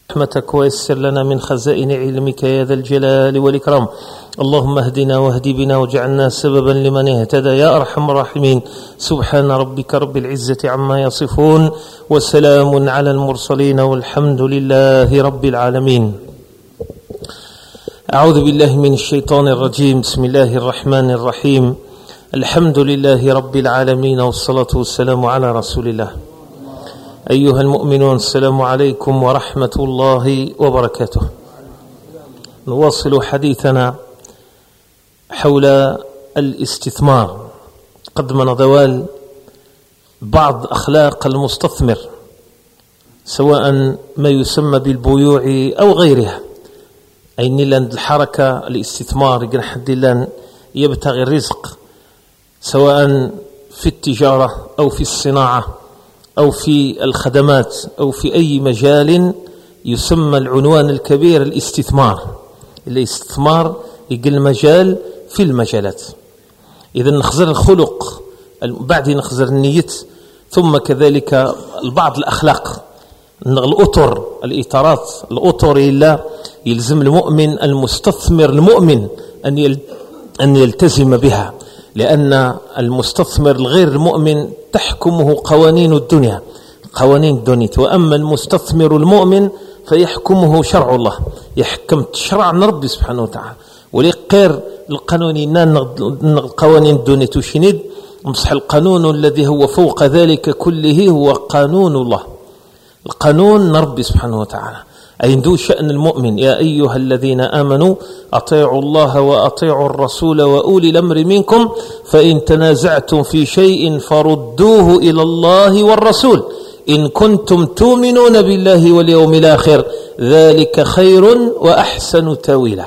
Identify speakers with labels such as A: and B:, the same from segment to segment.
A: رحمتك ويسر لنا من خزائن علمك يا ذا الجلال والإكرام. اللهم اهدنا واهد بنا واجعلنا سببا لمن اهتدى يا أرحم الراحمين. سبحان ربك رب العزة عما يصفون وسلام على المرسلين والحمد لله رب العالمين. أعوذ بالله من الشيطان الرجيم. بسم الله الرحمن الرحيم. الحمد لله رب العالمين والصلاة والسلام على رسول الله. أيها المؤمنون، السلام عليكم ورحمة الله وبركاته. نواصل حديثنا حول الاستثمار قدم ضوال بعض أخلاق المستثمر، سواء ما يسمى بالبيوع أو غيرها. أي نيلان الحركة الاستثمار جنح لان يبتغي الرزق، سواء في التجارة أو في الصناعة أو في الخدمات أو في أي مجال يسمى العنوان الكبير الاستثمار. الاستثمار يقل مجال في المجالات. إذا نخزر الخلق، بعد نخزر النية، ثم كذلك بعض الأخلاق، الأطر، الإطارات، الأطر إلا يلزم المؤمن المستثمر المؤمن أن يلتزم بها، لأن المستثمر الغير المؤمن تحكمه قوانين الدنيا، وأما المستثمر المؤمن فيحكمه شرع الله، يحكم شرع ربي سبحانه وتعالى. ولقير القانون القوانين الدنيا تشند مصح القانون الذي هو فوق ذلك كله هو قانون الله، القانون ربي سبحانه وتعالى. أي ذو شأن المؤمن. يا أيها الذين آمنوا أطيعوا الله وأطيعوا الرسول وأولي الأمر منكم فإن تنازعتم في شيء فردوه إلى الله والرسول إن كنتم تؤمنون بالله واليوم الآخر ذلك خير وأحسن تاويلا.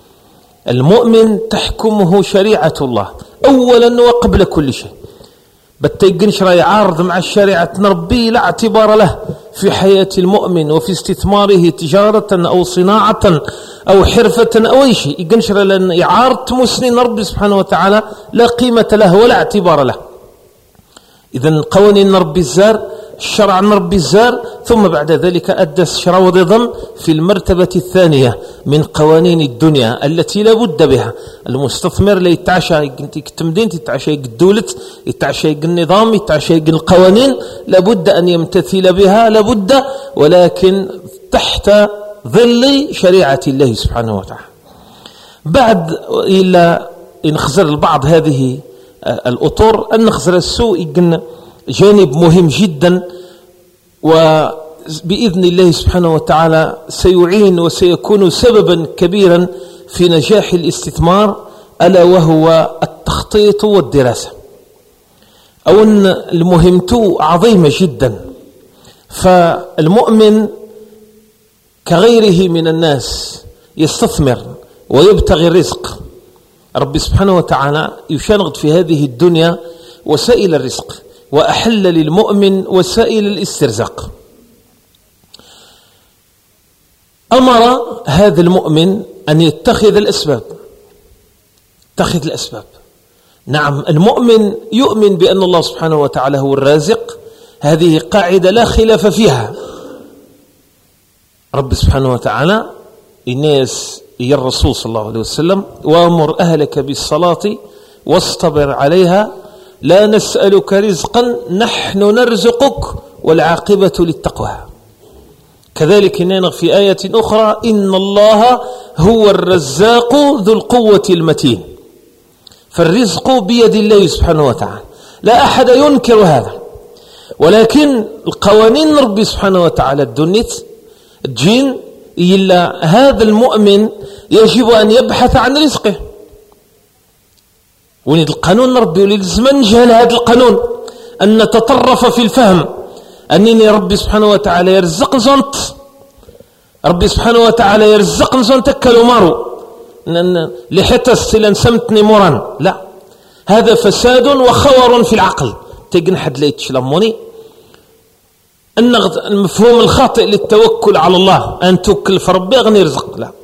A: المؤمن تحكمه شريعة الله أولا وقبل كل شيء. بتيجنش راي عارض مع الشريعة ربي لا اعتبار له في حياة المؤمن وفي استثماره تجارة أو صناعة أو حرفة أو أي شيء. يجنش لأن يعارض مسنين ربي سبحانه وتعالى لا قيمة له ولا اعتبار له. إذن قوانين ربي الزار، الشرع ربي الزار، ثم بعد ذلك أدى الشرع وضم في المرتبة الثانية من قوانين الدنيا التي لا بد بها. المستثمر لا يتعشى التمدين، يتعشى الدولة، يتعشى النظام، يتعشى القوانين، لابد أن يمتثل بها، لابد، ولكن تحت ظل شريعة الله سبحانه وتعالى. بعد إلا نخزر البعض هذه الأطر، أن نخزر السوء جانب مهم جدا، وبإذن الله سبحانه وتعالى سيعين وسيكون سببا كبيرا في نجاح الاستثمار، ألا وهو التخطيط والدراسة. أو أن المهمة عظيمة جدا. فالمؤمن كغيره من الناس يستثمر ويبتغي الرزق. رب سبحانه وتعالى يشنغد في هذه الدنيا وسائل الرزق، وأحل للمؤمن وسائل الاسترزاق. أمر هذا المؤمن أن يتخذ الأسباب. نعم، المؤمن يؤمن بأن الله سبحانه وتعالى هو الرازق، هذه قاعدة لا خلاف فيها. رب سبحانه وتعالى الناس يا الرسول صلى الله عليه وسلم وأمر أهلك بالصلاة واصطبر عليها لا نسألك رزقا نحن نرزقك والعاقبة للتقوى. كذلك ننغ في آية أخرى إن الله هو الرزاق ذو القوة المتين. فالرزق بيد الله سبحانه وتعالى، لا أحد ينكر هذا، ولكن القوانين ربي سبحانه وتعالى الجين إلا هذا المؤمن يجب أن يبحث عن رزقه. ولد القانون ربي ولازم نجهل هذا القانون، أن نتطرف في الفهم أنني ربي سبحانه وتعالى يرزق زنت، ربي سبحانه وتعالى يرزق زنت تكلوا مارو لحتى السلان سمتني مران. لا، هذا فساد وخور في العقل. تيجن حد لا يتشلموني أن المفهوم الخاطئ للتوكل على الله أن توكل في ربي غني يرزق. لا،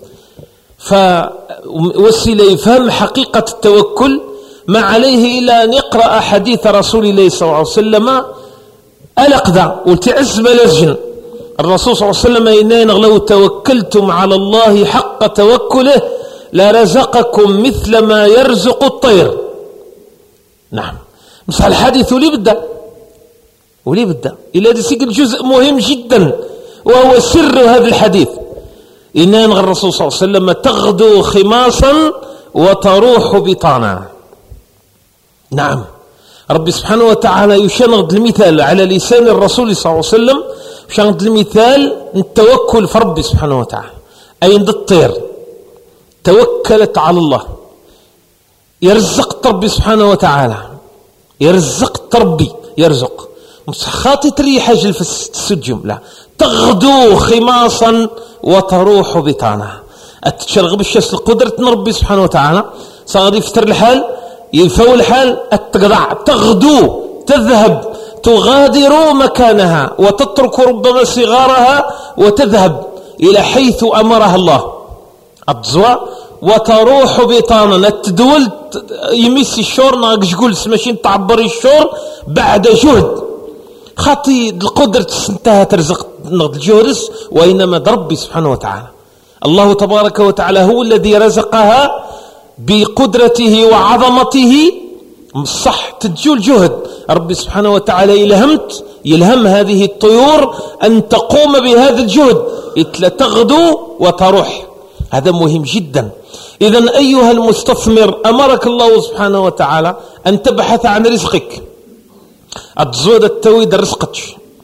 A: فوسيلة يفهم حقيقة التوكل ما عليه إلا أن يقرأ حديث رسول الله صلى الله عليه وسلم ألقذا والتعز ملازجن الرسول صلى الله عليه وسلم إنين لو توكلتم على الله حق توكله لرزقكم مثل ما يرزق الطير. نعم، بس الحديث ولي بدأ إلى ذلك الجزء مهم جدا، وهو سر هذا الحديث. إنين الرسول صلى الله عليه وسلم تغدو خماصا وتروح بطانا. نعم، ربي سبحانه وتعالى يشنغد المثال على لسان الرسول صلى الله عليه وسلم، يشنغد المثال التوكل في ربي سبحانه وتعالى. أي عند الطير توكلت على الله، يرزق ربي سبحانه وتعالى، يرزق ربي يرزق خاطي تري حاجة في السجم، لا تغدو خماصا وتروح بطانا. أتشرغب الشاس لقدرة ربي سبحانه وتعالى، صار يفتر الحال يفو الحال التقضع، تغدو تذهب تغادر مكانها وتترك ربما صغارها وتذهب إلى حيث أمرها الله الضزوى، وتروح بطانا التدول يميسي الشور ناقش قول سماشين تعبري الشور بعد جهد خاطي القدرة انتهى ترزق نغد الجهرس، وإنما ربي سبحانه وتعالى الله تبارك وتعالى هو الذي رزقها بقدرته وعظمته. صح تجول جهد ربي سبحانه وتعالى يلهم هذه الطيور أن تقوم بهذا الجهد، تغدو وتروح. هذا مهم جدا. إذن أيها المستثمر، أمرك الله سبحانه وتعالى أن تبحث عن رزقك، التزود التويد رزقك.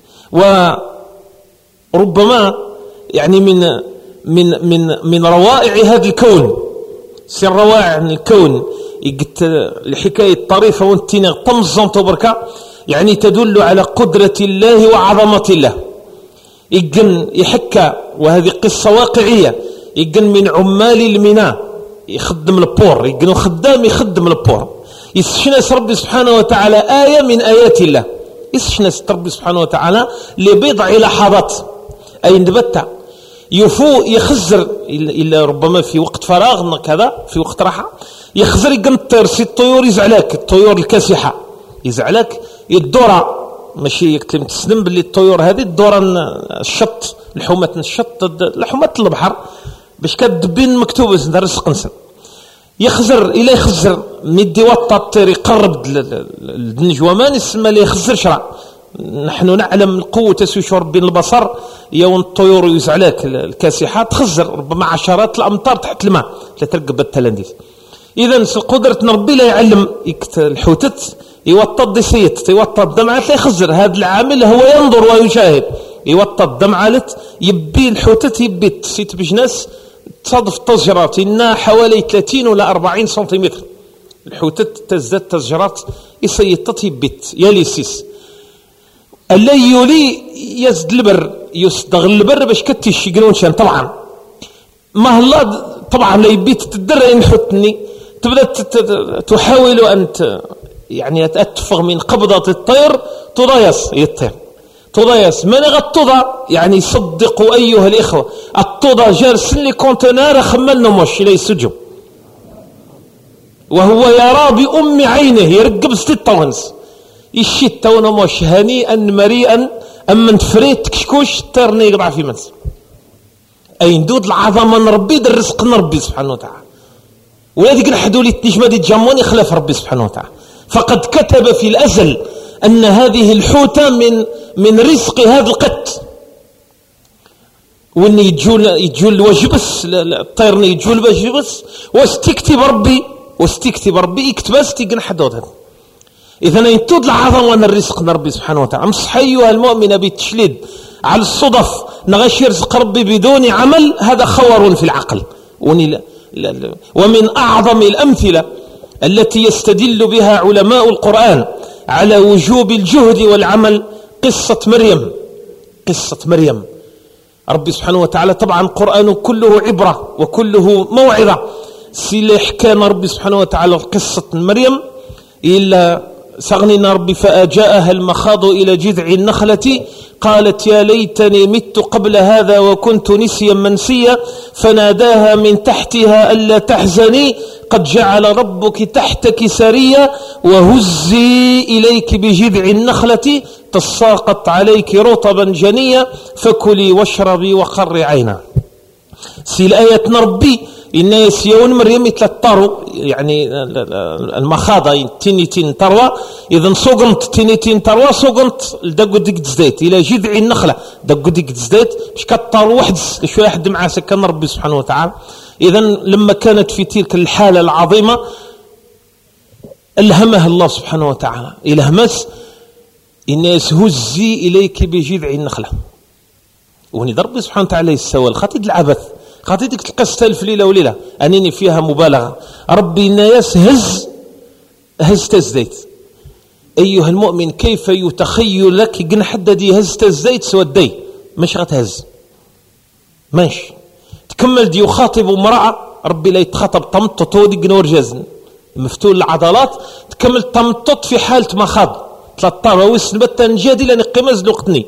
A: وربما يعني من روائع هذا الكون، سر روائع الكون يقت الحكاية طريفة وانتنا طمزن تبركة، يعني تدل على قدرة الله وعظمة الله. يقن يحكى، وهذه قصة واقعية، يقن من عمال الميناء يخدم البور، يقن خدام يخدم البور، يسشنس ربي سبحانه وتعالى آية من آيات الله، يسشنس ربي سبحانه وتعالى لبضع لحظات أي نبتع يفو يخزر إلا ربما في وقت فراغ كذا، في وقت راحة يخزر يقن الطيور يزعلاك، الطيور الكاسحة يزعلاك الدورة، ماشي يكتلم تسلم باللي الطيور هذه الدورة الشط الحومة الشط الحومة البحر باش كدبين مكتوبة زند رزق نسن يخزر إلا يخزر مدي وطا الطير يقرب النجومان يسمى لي يخزر شرع. نحن نعلم قوة تسويشور بين البصر يوم الطيور يزعلاك الكاسحات تخزر ربما عشرات الأمتار تحت الماء لا ترقب التلنديز. إذن قدرة ربي لا يعلم الحوتت يوطى الدسيت يوطى الدمعة لا يخزر. هذا العامل هو ينظر ويشاهد، يوطى الدمعة يبي الحوتت يبي تسيت بجناس تصادف تزجرات إنها حوالي 30 ولا 40 سنتيمتر. الحوتت تزداد تزجرات يسيطت يبيت ياليسيس اللي يولي يزد البر يصدغ البر باش كتش يقولون شان. طبعا ما الله طبعا لا يبيت تدرى ينحطني تبدأ تحاول أن يعني أتفغ من قبضة الطير تضايس يطير تضايس من غطضة يعني صدقوا أيها الإخوة التضا جالس لي كونتينر خملنا مش لا يسجم وهو يرى بأم عينه يرقب 6 ونص يشيت تونا مش هنيئا مريئا أما نتفريت كشكوش ترني يقطع في منس أي ندود العظمة نربي در رزق نربي سبحانه وتعالى. وهذيك الحدولي التجمد يتجمون يخلف ربي سبحانه وتعالى. فقد كتب في الأزل أن هذه الحوتة من رزق هذا القط. وأن يجول وجبس الطير يجول وجبس واستكتب ربي يكتبس تيقن حدود. إذن ينتود العظمة من الرزق نربي سبحانه وتعالى. مصح أيها المؤمن بالتشليد على الصدف نغش يرزق ربي بدون عمل، هذا خور في العقل. ومن أعظم الأمثلة التي يستدل بها علماء القرآن على وجوب الجهد والعمل قصة مريم. ربي سبحانه وتعالى طبعا قرآن كله عبرة وكله موعظة. سيلح كان ربي سبحانه وتعالى قصة مريم إلا سغنينا ربي فأجاءها المخاض إلى جذع النخلة قالت يا ليتني مت قبل هذا وكنت نسيا منسيا فناداها من تحتها ألا تحزني قد جعل ربك تحتك سريا وهزي إليك بجذع النخلة تساقط عليك رطبا جنيا فكلي واشربي وقري عينا. سي الآية نربي الناس يون مريم مثل الطرو، يعني المخاضة تينيتين تروى، إذا سوقنت تينيتين تروى سوقنت لدقو ديك تزديت إلى جذع النخلة دقو ديك تزديت مش كالطرو وحد شوية حد مع سكن ربي سبحانه وتعالى. إذا لما كانت في تلك الحالة العظيمة ألهمها الله سبحانه وتعالى، إلهمس الناس هزي إليك بجذع النخلة، وني ربي سبحانه وتعالى يسوى الخطيد العبث، خطيتك تلقى في ليلة وليلة أنني فيها مبالغة. ربي الناس هز تزديت. أيها المؤمن كيف يتخيل لك جن حددي هز تزديت سوى الدي مش غتهز ماشي تكمل دي يخاطب امرأة ربي لا يتخاطب طمطط ودي جنور جزن مفتول العضلات تكمل طمطط في حالة مخاض 13 وسنبت نجادي لأن قمز لقتني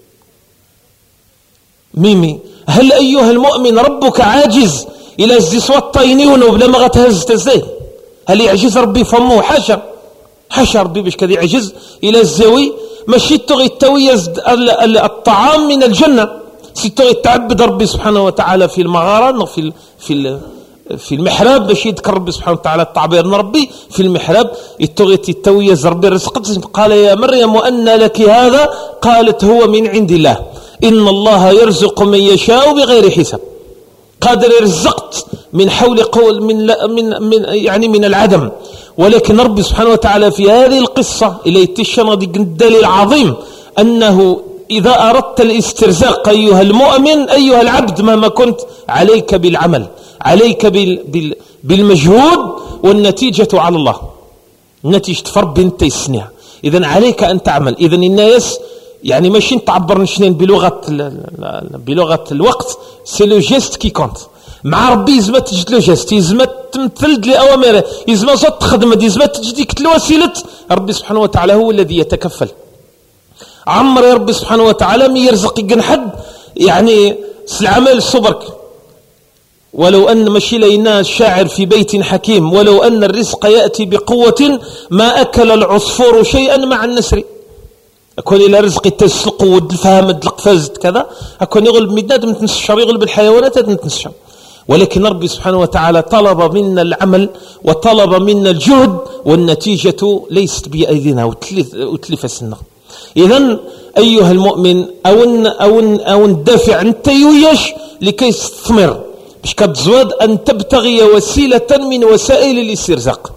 A: ميمي. هل أيها المؤمن ربك عاجز إلى الزسوة الطينيون وبلا ما غتهز تزديد؟ هل يعجز ربي فمه؟ حاشا ربي باش كذا يعجز إلى الزوي ماشي تغي التويز الطعام من الجنة، ستغي تعبد ربي سبحانه وتعالى في المغارة في المحراب باش يذكر ربي سبحانه وتعالى التعبير ربي في المحراب يتغي التويز ربي رزقت. قال يا مريم وأن لك هذا؟ قالت هو من عند الله إن الله يرزق من يشاء بغير حساب. قادر يرزقت من حول قول من العدم، ولكن ربي سبحانه وتعالى في هذه القصة إلى يتشن الدليل العظيم أنه إذا أردت الاسترزاق أيها المؤمن أيها العبد مهما كنت عليك بالعمل، عليك بالمجهود، والنتيجة على الله، النتيجة فرب انت يسنيها. إذن عليك أن تعمل. إذن الناس يعني ماشي نتعبر نشنين بلغة الوقت، سي لو جيست كي كونت. مع ربي يزم تجد لو جيست، يزم تمثل لي أوامره، يزم صوت تخدم، يزم تجديك الوسيلة. ربي سبحانه وتعالى هو الذي يتكفل. عمر يا ربي سبحانه وتعالى من يرزق حد يعني العمل الصبرك. ولو أن مشي لينا الشاعر في بيت حكيم ولو أن الرزق يأتي بقوة ما أكل العصفور شيئا مع النسر. أكون إلى رزق التسلق والفهم القفاز كذا أكون يغلب مداد متنسشر يغلب الحيوانات متنسشر. ولكن ربي سبحانه وتعالى طلب منا العمل وطلب منا الجهد، والنتيجة ليست بأيدينا وتلف السنة. إذن أيها المؤمن أو ندافع أنت يويش لكي تثمر باش كتزواد أن تبتغي وسيلة من وسائل الاسترزاق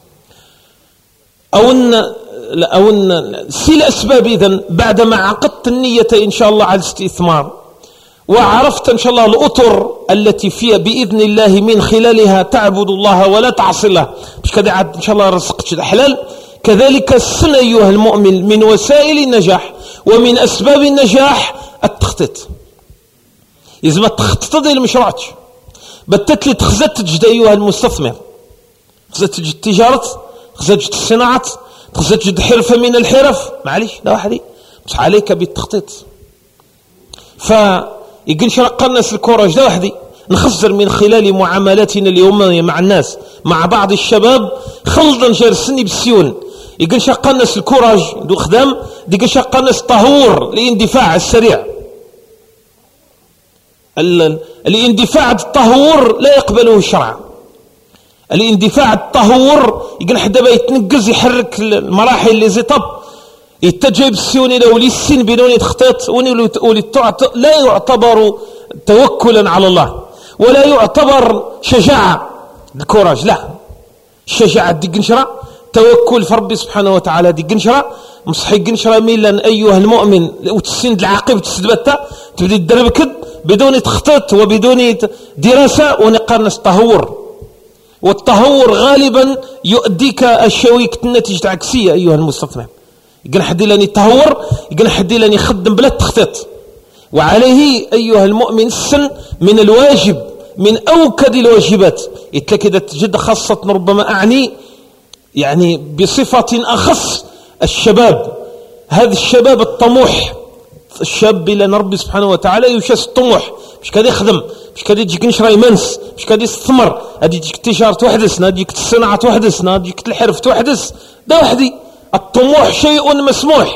A: أو سي الأسباب. إذن بعدما عقدت النية إن شاء الله على الاستثمار وعرفت إن شاء الله الأطر التي فيها بإذن الله من خلالها تعبد الله ولا تعصي الله باش كذا عاد إن شاء الله رزقت حلال. كذلك السنة أيها المؤمن من وسائل النجاح ومن أسباب النجاح التخطيط. إذا ما تخطط المشروعات بتت لي تخزت تجد أيها المستثمر، تخزت تجد تجارة، تخزت تجد الصناعة، تخزت تجد حرفة من الحرف. معليش لا واحد بس عليك بالتخطيط. فيقول شرق الناس الكوراج ده وحدي نخزر من خلال معاملاتنا اليومية مع الناس مع بعض الشباب خلطا جالسني بالسيون. يقول شرق الناس الكوراج دو خدام دي شرق الناس طهور الاندفاع السريع. الاندفاع الطهور لا يقبله الشرع. الاندفاع الطهور يقول حدا يتنقز يحرك المراحل اللي زي طب يتجيب السيون إلى ولي السن بدون تخطيط لا يعتبر توكلا على الله ولا يعتبر شجاعة الكوراج. لا، الشجاعة دي قنشرة، توكل في ربي سبحانه وتعالى دي قنشرة مصحي قنشرة ميلا أيها المؤمن وتسند العاقبة تسدبتها تبدي تدربكد بدون تخطيط وبدون دراسة ونقارنس التهور. والتهور غالبا يؤديك الشويك النتيجة عكسية أيها المستثمر. يقول حدي لاني تهور، يقول حدي لاني خدم بلا تخطيط. وعليه أيها المؤمن السن من الواجب من أوكد الواجبات إذا تجد خاصة ربما أعني يعني بصفة أخص الشباب. هذا الشباب الطموح، الشاب لأن ربي سبحانه وتعالى يشاس الطموح مش كده يخدم مش كده يجيك نشرا يمنس مش كده يستثمر هذه يجيك التجارة توحدث هذه يجيك الصناعة توحدث هذه يجيك الحرف توحدث. ده وحدي الطموح شيء مسموح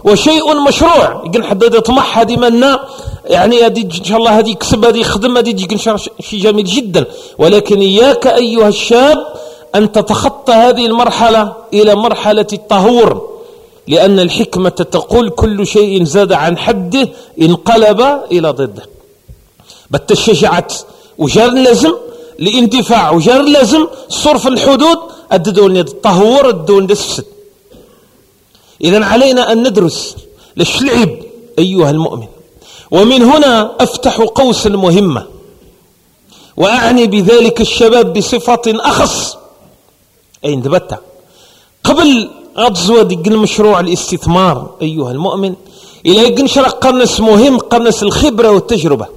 A: وشيء مشروع. يقول حد يطمح هذه منا يعني هذه إن شاء الله هذه يكسب هذه يخدم هذه يجي شيء جميل جدا، ولكن إياك أيها الشاب أن تتخطى هذه المرحلة إلى مرحلة التهور، لأن الحكمة تقول كل شيء زاد عن حده انقلب إلى ضده. بالتشجعت وجار لازم لانتفاع وجار لازم صرف الحدود الدول التهور الدول السفسد. إذن علينا أن ندرس ليش العيب أيها المؤمن. ومن هنا أفتح قوس المهمة، وأعني بذلك الشباب بصفة أخص. أي اندبت قبل غزوة دق المشروع الاستثمار أيها المؤمن إلى ينشرق قرنس مهم، قرنس الخبرة والتجربة.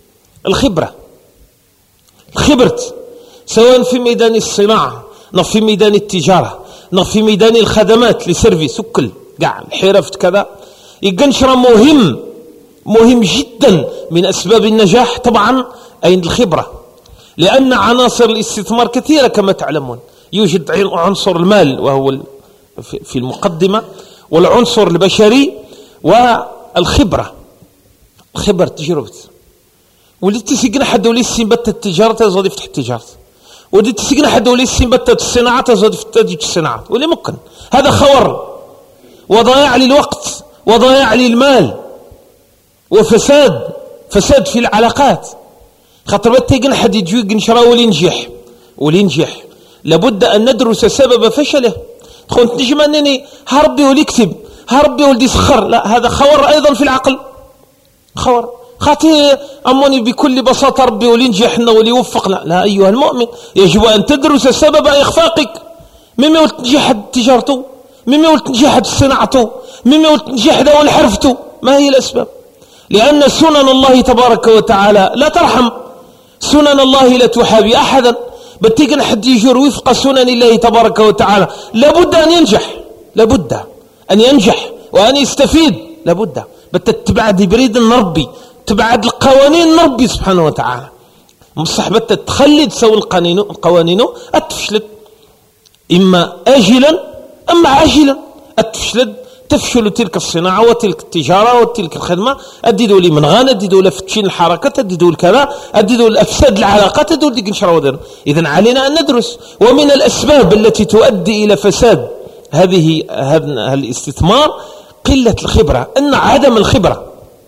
A: الخبرت سواء في ميدان الصناعة نو في ميدان التجارة نو في ميدان الخدمات لسيرفيس وكل قاع الحرف كذا ينشر مهم جدا من أسباب النجاح طبعا أين الخبرة، لأن عناصر الاستثمار كثيرة كما تعلمون. يوجد عنصر المال وهو في المقدمة، والعنصر البشري، والخبرة. تجربة ولي تسيقنا حد ولي السنبتة التجارة تزود يفتح التجارة، ولي تسيقنا حد ولي السنبتة الصناعة تزود يفتح الصناعة، ولي ممكن هذا خور وضياع للوقت وضياع للمال وفساد في العلاقات. خاطر بتيقنا حد يجي ينشرا ولي ينجح لابد أن ندرس سبب فشله. تكون تنجم أنني هربي ولي يكتب هربي ولدي سخر، لا هذا خور أيضا في العقل. خور خاطي أموني بكل بساطة ربي ولي ينجحنا ولي يوفقنا، لا أيها المؤمن يجب أن تدرس سبب إخفاقك. مما يقول تنجح تجارته، مما يقول تنجح صناعته، مما يقول تنجح دول حرفته. ما هي الأسباب؟ لأن سنن الله تبارك وتعالى لا ترحم، سنن الله لا تحابي أحدا. بتيجن حد يجر وفق سنن الله تبارك وتعالى لابد أن ينجح وأن يستفيد. لابد بتتبعد بريد النربي، تبعد القوانين نربي سبحانه وتعالى. مصح تخلد سوى القوانين أتفشلت إما آجلا أما عاجلا. تفشل تلك الصناعة وتلك التجارة وتلك الخدمة. أددوا لي من غان، أددوا لفتشين الحركات، أددوا الكذا، أددوا الأفساد العلاقات، أددوا لي نشر. إذن علينا أن ندرس. ومن الأسباب التي تؤدي إلى فساد هذا الاستثمار قلة الخبرة، أن عدم الخبرة.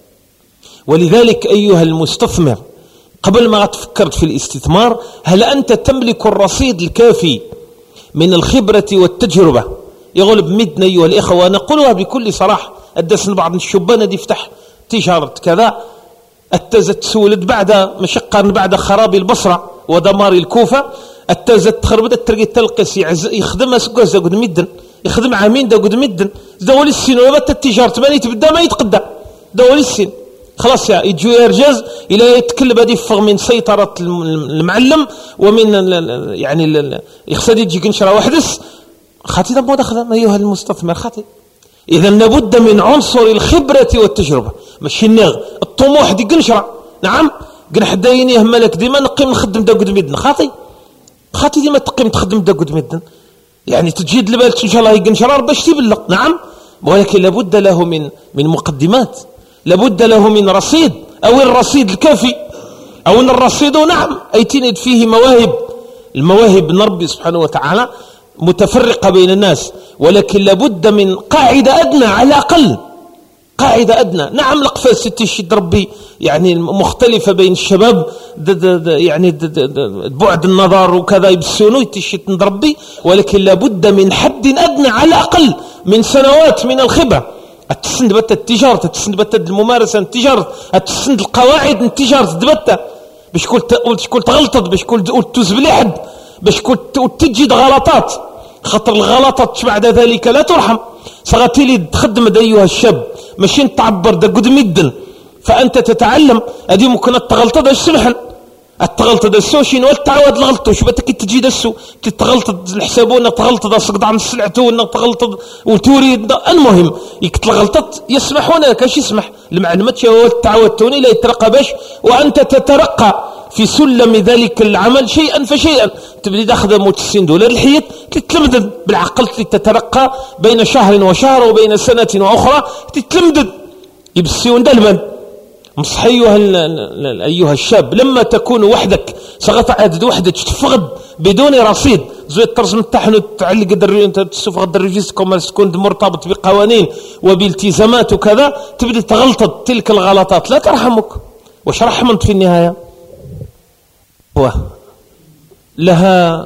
A: ولذلك أيها المستثمر قبل ما تفكرت في الاستثمار هل أنت تملك الرصيد الكافي من الخبرة والتجربة؟ يغلب مدنا أيها الإخوة نقولها بكل صراحة. أدسن بعض الشبان دي يفتح تجارة كذا التزت سولد بعد مشقة بعد خراب البصرة ودمار الكوفة. التزت خربت ترقي تلقس يخدمها سكوز دا قد مدن يخدم عامين دا قد مدن دول السن وبت التجارة ما يتبدا ما يتقدى دول السن خلاص يجو يرجز إلى يتكلم هذه فغ من سيطرة المعلم ومن يعني يخسد يجي كنشرة وحدث خاطي دم ودخل أيها المستثمر خاطي. إذا لابد من عنصر الخبرة والتجربة مش النغ الطموح دي قنشرة. نعم قن حدايني يهملك ديما نقيم نخدم دا قد مدن خاطي ديما تقيم تخدم دا قد مدن يعني تجيد لبالك إن شاء الله يقنشرة باش تبلغ. نعم ولكن لابد له من مقدمات، لابد له من رصيد أو الرصيد الكافي أو أن الرصيد نعم أي تند فيه المواهب نربي سبحانه وتعالى متفرقة بين الناس، ولكن لابد من قاعدة أدنى على الأقل قاعدة أدنى. نعم القفاز تشد ربي يعني مختلفة بين الشباب يعني بعد النظر وكذا يبسونوا تشد ربي، ولكن لابد من حد أدنى على الأقل من سنوات من الخبرة. التسند بتا التجارة، التسند بتا الممارسة التجارة، التسند القواعد التجارة دبتا باش كل تغلطت باش كل تزب لحد باش كل تجد غلطات خطر الغلطات بعد ذلك لا ترحم. صغتي لي تخدم أيها الشاب ماشي تعبر دا قد مدن فأنت تتعلم أدي ممكن التغلط دا السمحن التغلط دا السوشين والتعود الغلط شو بتك تجي دسو تتغلط الحسابون تغلط دا سقط عن السلعتون تغلط وتريد. المهم يكتغلطت يسمحون لك ايش يسمح المعلومات هو التعود توني لا يترقى باش وأنت تترقى في سلم ذلك العمل شيئا فشيئا. تبدي تاخذ $190 الحيط تتلمدد بالعقل، تترقى بين شهر وشهر وبين سنة وأخرى تتلمدد يبسيون دلبا. مصح أيها الشاب لما تكون وحدك سغط عدد وحدك تفقد بدون رصيد زي الطرز متاحن تعلق تسفغ الريجيست كوميرس تكون مرتبط بقوانين وبالتزامات وكذا، تبدأ تغلط تلك الغلطات لا ترحمك. وش رحمت في النهاية؟ لها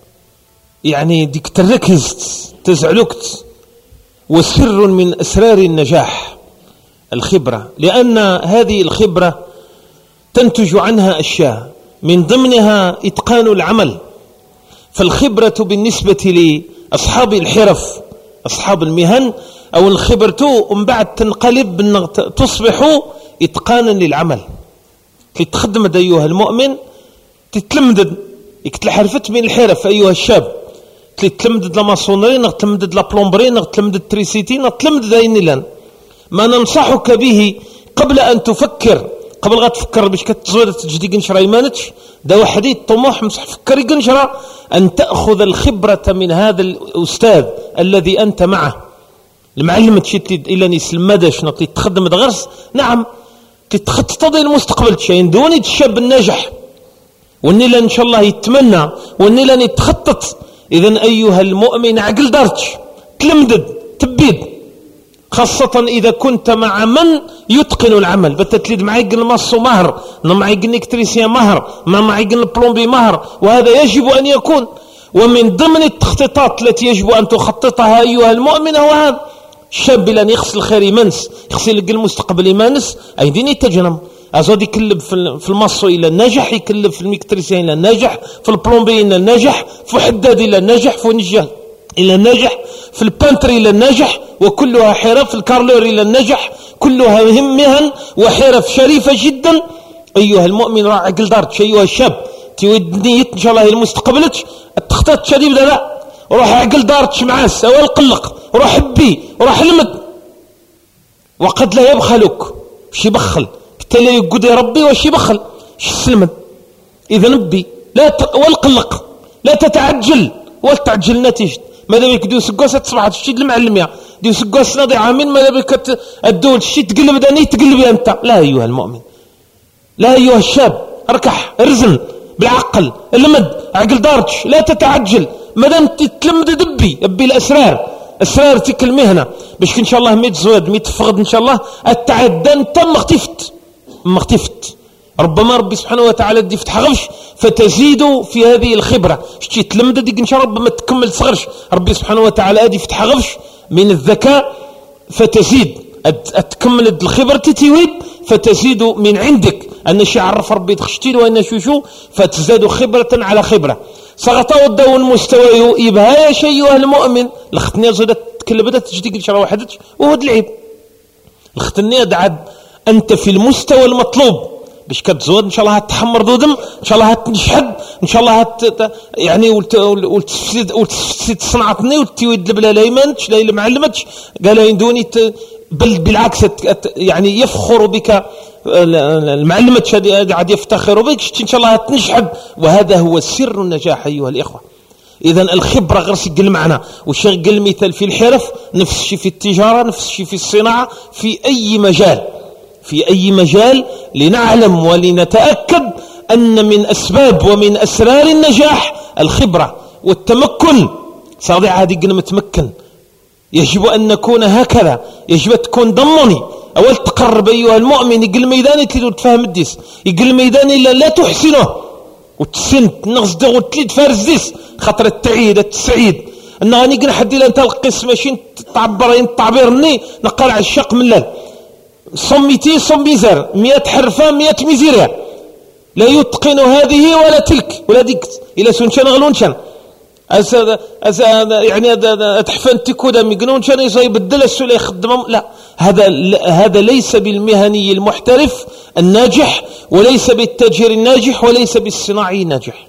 A: يعني ديك تركز تزعلكت. وسر من أسرار النجاح الخبرة، لأن هذه الخبرة تنتج عنها أشياء من ضمنها إتقان العمل. فالخبرة بالنسبة لأصحاب الحرف أصحاب المهن أو الخبرة ومن بعد تنقلب تصبح إتقانا للعمل. تتخدم أيها المؤمن تتلمدد يكتلحرفت من الحرف أيها الشاب، تتلمدد لماسونري نتلمدد لبلومبري نتلمدد تريسيتي نتلمدد أين لان. ما ننصحك به قبل أن تفكر، قبل غا تفكر باش كتزود تجدي قنشرة يمانتش دا وحدي الطموح مسح فكري قنشرة أن تأخذ الخبرة من هذا الأستاذ الذي أنت معه. المعلم تشتي إلا نسلم مداش نطي تخدم دغرس، نعم تتخطط المستقبل شيء دوني الشاب الناجح والنيلا إن شاء الله يتمنى والنيلا يتخطط. إذن أيها المؤمن عقل دارتش تلمدد تبيد، خاصة إذا كنت مع من يتقن العمل. بتتليد معي المصو مهر، معي الإكتريسيان مهر، معي البلومبي مهر، وهذا يجب أن يكون. ومن ضمن التخطيطات التي يجب أن تخططها أيها المؤمن هو هذا. الشاب لن يغسل الخير يمنس، يغسل المستقبل يمانس، أيديني تجنم أزود يكلب في المصو إلى النجح، يكلب في الميكتريسيان إلى النجح، في البلومبي إلى النجح، في حداد إلى النجح، في نجح إلى النجح، في البانتري إلى النجح، وكلها حرف. الكارلور إلى النجح، كلها مهن وحرف شريفة جدا. أيها المؤمن راح عقل دارتش أيها الشاب تودني إن شاء الله المستقبلك التخطيط شديد لا روح عقل دارتش معاه سوى القلق روح بي روح المد. وقد لا يبخلك وش يبخل بالتالي يقول يا ربي وش يبخل وش يسلمد. إذا نبي لا والقلق لا تتعجل والتعجل نتيجة ماذا بك ديو سقوسة تصبح تشيد المعلمية ديو سقوسة نضيع عامين ماذا بك الدول تشيد تقلب داني تقلب أنت. لا أيها المؤمن، لا أيها الشاب، اركح ارزن بالعقل المد عقل دارتش لا تتعجل. مادام تتلمد دبي الأسرار أسرار تلك المهنة باش إن شاء الله ميت زواد ميت فقد إن شاء الله التعدى أنت مختفت ربما ربي سبحانه وتعالى دي فتح غفش فتزيد في هذه الخبرة. شتي تلمد ديك إن شاء الله ربما تكمل صغرش ربي سبحانه وتعالى دي فتح غفش من الذكاء فتزيد أتكمل الخبرة تتويد فتزيد من عندك أن شي عرف ربي تخشتيل وأن شو فتزداد خبرة على خبرة. سقطوا الدون مستوى يبها يا شيء المؤمن الختنية زادت تكلبت تجديك إن شاء الله وحدك وهو العيب. الختنية دعد أنت في المستوى المطلوب باش كتزود إن شاء الله هتحمر دودم إن شاء الله هتنشحد إن شاء الله يعني والتفسد صنعتني والتويد بلا لا يمانتش لا معلمتش قال يندوني بل بالعكس يعني يفخر بك المعلمة عاد يفتخر بك إن شاء الله هتنشحد. وهذا هو سر النجاح أيها الإخوة. إذا الخبرة غير سجل معنا وشغل مثال في الحرف نفس الشيء في التجارة نفس الشيء في الصناعة في أي مجال لنعلم ولنتأكد أن من أسباب ومن أسرار النجاح الخبرة والتمكن. صادع هذه قلنا متمكن يجب أن نكون هكذا يجب أن تكون ضمني أول تقرب أيها المؤمن يقل ميداني تليد وتفهم الديس يقل ميداني لا تحسنه وتسنت نغصده وتليد فارس ديس خطر التسعيد أنه غني قلنا حدي لأنت القسم ماشي تعبيرني نقال على الشق من الله صميتي صميزر 100 حرفة 100 ميزيريا لا يتقن هذه ولا تلك ولا ديك إلا سنشان غلونشان يعني تحفن تكودا ميقنون شان يبدل السؤال يخدم لا هذا ليس بالمهني المحترف الناجح وليس بالتاجر الناجح وليس بالصناعي الناجح.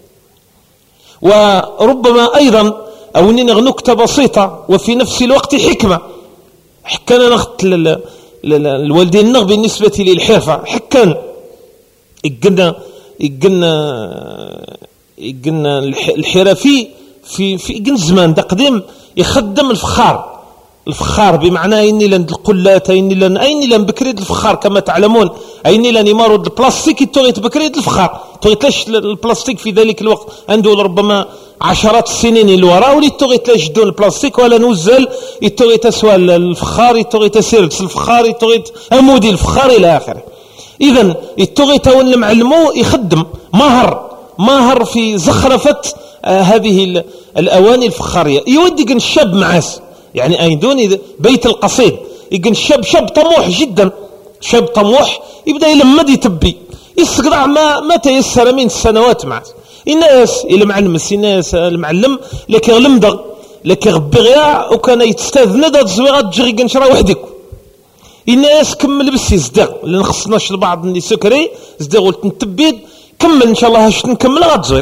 A: وربما أيضا أو نكتة بسيطة وفي نفس الوقت حكمة حكنا نخط الوالدين بالنسبة للحرفة حكنا قلنا يقلنا الحرفي في يقن الزمان دا قديم يخدم الفخار بمعنى إني لن القلات أيني لن بكريد الفخار كما تعلمون أيني لن يمارد البلاستيك يتوغيت بكريد الفخار توغيتلاش البلاستيك في ذلك الوقت عنده ربما عشرات السنين الوراء ولي توغيت لا جدون البلاستيك ولا نوزل يتوغيت أسوى الفخار يتوغيت سيركس الفخار يتوغيت أمودي الفخار إلى آخره. إذن يتوغيت أول معلمو يخدم ماهر في زخرفة هذه الأواني الفخارية. يودي كن الشاب معاس يعني أيدوني بيت القصيد يقن شاب طموح جدا، شاب طموح يبدأ يلمد يتبي يستقطع ما تيسر من السنوات معه. الناس إلى معلمس الناس المعلم لك يغلمدغ لك يغبي غيا وكان يتستاذن دا تزويغات تجري قنشرة وحدك. الناس كمل بس يزدغ لأن خصناش البعض اللي سكري يزدغ قلت نتبيد كمل إن شاء الله هاش نكمل غتزويغ.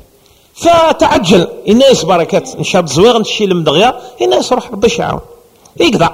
A: فتعجل الناس بركات إن شاء الله تزويغ نشي المدغيا الناس روح ربي يعاون يقضع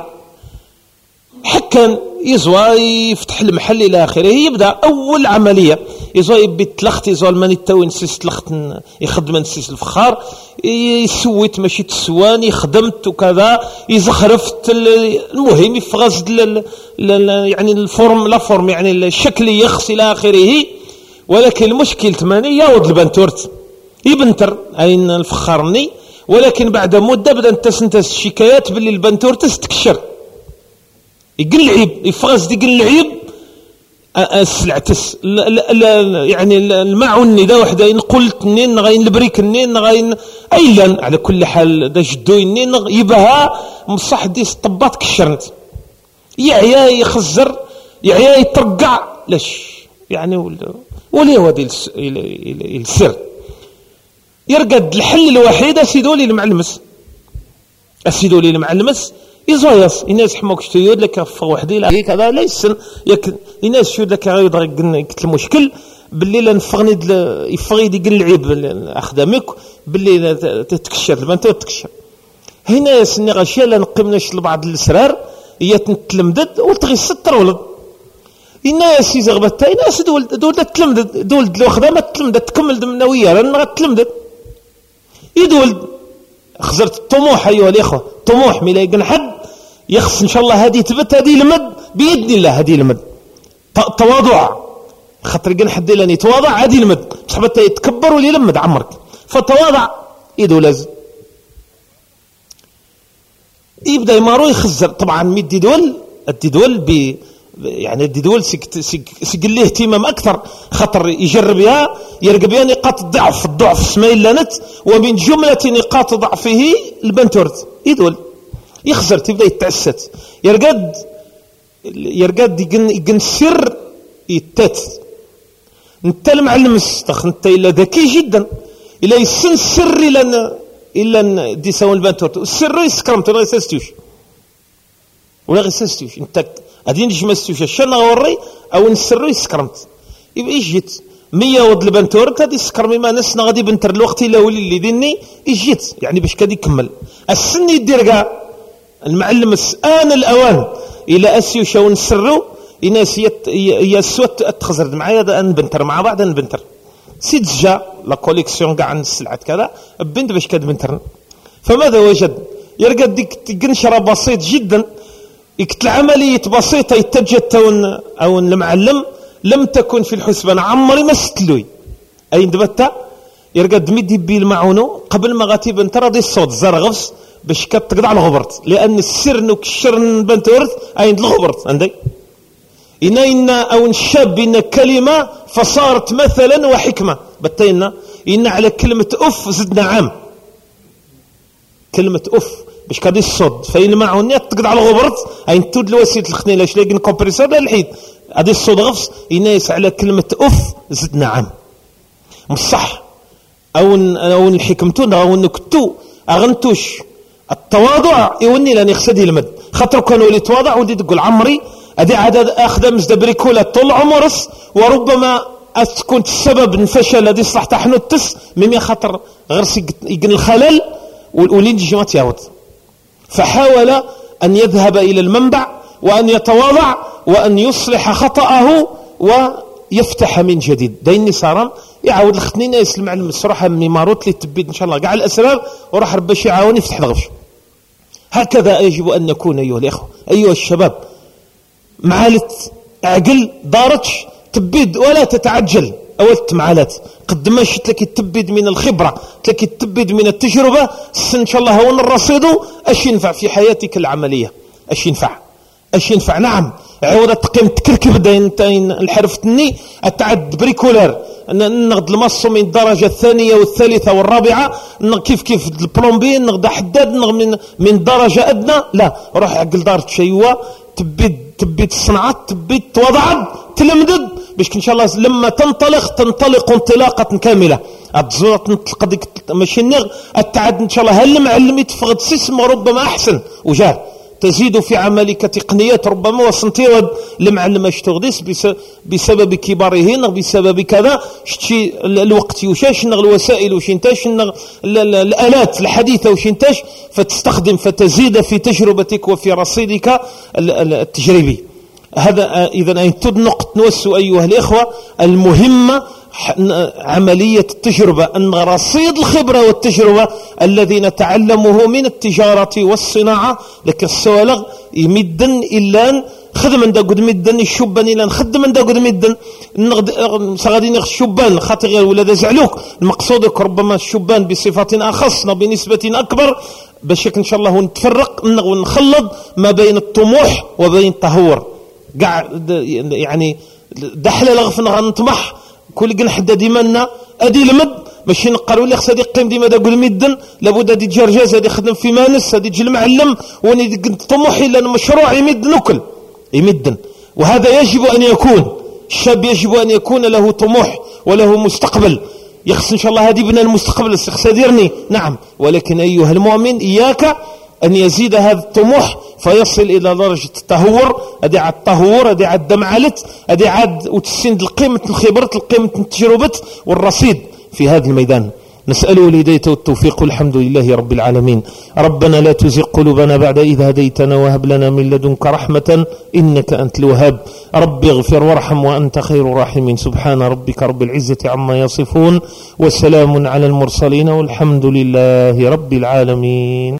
A: حكا يزوى يفتح المحل إلى آخره. يبدأ أول عملية يزوى يبي تلخت يزوى الماني التاوي نسيس تلخت يخدم نسيس الفخار يسويت ماشي تسوان يخدمت وكذا يزخرفت المهم يفغز يعني الفورم يعني الشكل يخص إلى آخره. ولكن المشكل تماني ياود البنتورت يبنتر أين الفخارني، ولكن بعد مدة بدأ تسنتس الشكايات باللي البنتورت تكشر يقل العيب يفغز يقل العيب السلعتس يعني المعوني دا وحده إن قلت نين غاين البريك نين غاين أيلا على كل حال دا جدوي نين يبها مصح ديس طبات كشرنت يعيا يخزر يعيا يترقع لاش يعني ولي هذا السر يرقد الحل الوحيد أسيدولي المعلمس يزويس الناس حموك شتيود لك فوحدي لا كذا ليس ياك الناس شود لك غير قلت المشكل باللي لا نفغني يفغيد يقل العيب اخدامك باللي تتكشر البنت تكشر هنا سني غشيه لا نقيمناش لبعض الاسرار هي تلمدد وتغي ستر ولد الناس يزغبت الناس دول تلمدد دول لو خدامه تلمدد تكمل دمنويه لان غتلمدد يدول خزرت الطموح أيها الإخوة طموح ملا يقن حد يخص إن شاء الله هذه تبت هذه لمد بإذن الله هذه لمد تواضع خطر يقن حد لأن يتواضع هذه لمد صحبته يتكبر ولي لمد عمرك فتواضع يدول لازم يبدأ يمارو يخزر طبعا مد الدول يعني الدول سيقل له اهتمام أكثر خطر يجربها يرقبها نقاط الضعف اسماعيل لانت ومن جملة نقاط ضعفه البنتورت يدول يخزر تبدأ يتعسد يرقد يقن السر يتات انت المعلم استخ انت إلا ذكي جدا إلا يسن السر إلا دي سوى البنتورت السر يسكرمت ولا يسستوش انت هذه نجي مستوش الشنا وري او نسرو يسكرمت يبقى جيت 100 ود البنتورت هذه سكرمي ما نسنا غادي بنتر الوقت الا ولي اللي ديني جيت يعني باش كادي يكمل السن يدير كاع المعلم الان الاوان الى اسيو شاو نسرو الناس هي سوت تخزر معايا نبنتر مع بعض نبنتر سيت جا لا كوليكسيون كاع السلعات كذا بنت باش كاد بنتر. فماذا وجد يرقد ديك قنشره بسيط جدا يكتل عملية بسيطة يتجد أو المعلم لم تكن في الحسبان عمري ما ستلوي أي اندبتا يرقد مدي بي المعونو قبل ما غاتي بنترى دي الصوت زرغفس باش كتقضع الغبرت لأن السر نكشر بنتورث أي الغبرت عندي إن أو الشاب إن كلمة فصارت مثلا وحكمة بتينا إن على كلمة أف زدنا عام كلمة أف باش كادي الصوت فإن معونيات تقضع الغبرت أي نتود الوسيلة الخنين لاش لاقي كومبريسور لا الحيد هذه الصوت غفص ينايس على كلمة أف زدنا عام مصح أو الحكمتون أو نكتو أغنتوش التواضع يوني لأن يخسدي المد خاطر كانوا اللي تواضع ودي تقول عمري أدي عدد أخدم زدبريكولا طول عمرس وربما تكون السبب الفشل الذي صلح تحنوتس مما خاطر غرس يقن الخلل والولين جيمات ياود فحاول أن يذهب إلى المنبع وأن يتواضع وأن يصلح خطأه يفتح من جديد داين صارم يعاود الختنين يسلم على المسروحه من ماروت اللي تبيد ان شاء الله كاع الاسباب وراح ربي يعاون يفتح الغش. هكذا يجب ان نكون ايها الاخوه ايها الشباب. معالت عقل دارتش تبيد ولا تتعجل اولت معالات قد ما شت لك تبيد من الخبره لك تبيد من التجربه ان شاء الله هون الرصيد اش ينفع في حياتك العمليه اش ينفع نعم عوضة تقيم تكركب داين الحرفتني اتعد بريكولار نغد المصو من الدرجه الثانيه والثالثه والرابعه كيف البلومبي نغد حداد من درجه ادنى لا روح عقل دار شيوه تبيد الصنعات تبيد توضعد تلمدد باش ان شاء الله لما تنطلق انطلاقه كامله الزوره تنطلق ديك ماشي نغ التعد ان شاء الله هل معلم يتفقد سيسم ربما احسن وجار تزيد في عملك تقنيات ربما وصنتي المعلم اشتغدس بسبب كباره بسبب كذا شتي الوقت يوشاش الوسائل وشنتاش الالات الحديثه وشنتاش فتستخدم فتزيد في تجربتك وفي رصيدك التجريبي. هذا اذا تدنق نوسو ايها الاخوه المهمه عملية التجربة أن رصيد الخبرة والتجربة الذي نتعلمه من التجارة والصناعة لك السوالغ يمدن إلا خدم عند قد مدن الشبان إلا نخدم عند قد مدن غادي الشبان خاطر غير ولا زعلوك المقصود ربما الشبان بصفة أخص بنسبة أكبر باش إن شاء الله نتفرق ونخلط ما بين الطموح وبين التهور قاع يعني دحلة لغفنا غنطمح كل جن حدا ديما ادي المد ماشي نقروا لي خص هذه قيم ديما دا قول مدن لابد هذه جرجاز هذه خدم في مانس هذه تجي المعلم وني طموحي لان مشروع يمد نكل يمدن. وهذا يجب ان يكون الشاب يجب ان يكون له طموح وله مستقبل يخص ان شاء الله هذه بنا المستقبل خص ديرني نعم ولكن ايها المؤمن اياك ان يزيد هذا الطموح فيصل الى درجه التهور ادي عاد التهور ادي عاد دمعلت ادي عاد وتسند القيمه الخبره القيمه التجربه والرصيد في هذا الميدان. نسأله الهداية والتوفيق والحمد لله رب العالمين. ربنا لا تزغ قلوبنا بعد إذ هديتنا وهب لنا من لدنك رحمة إنك أنت الوهاب. رب اغفر وارحم وأنت خير الراحمين. سبحان ربك رب العزة عما يصفون وسلام على المرسلين والحمد لله رب العالمين.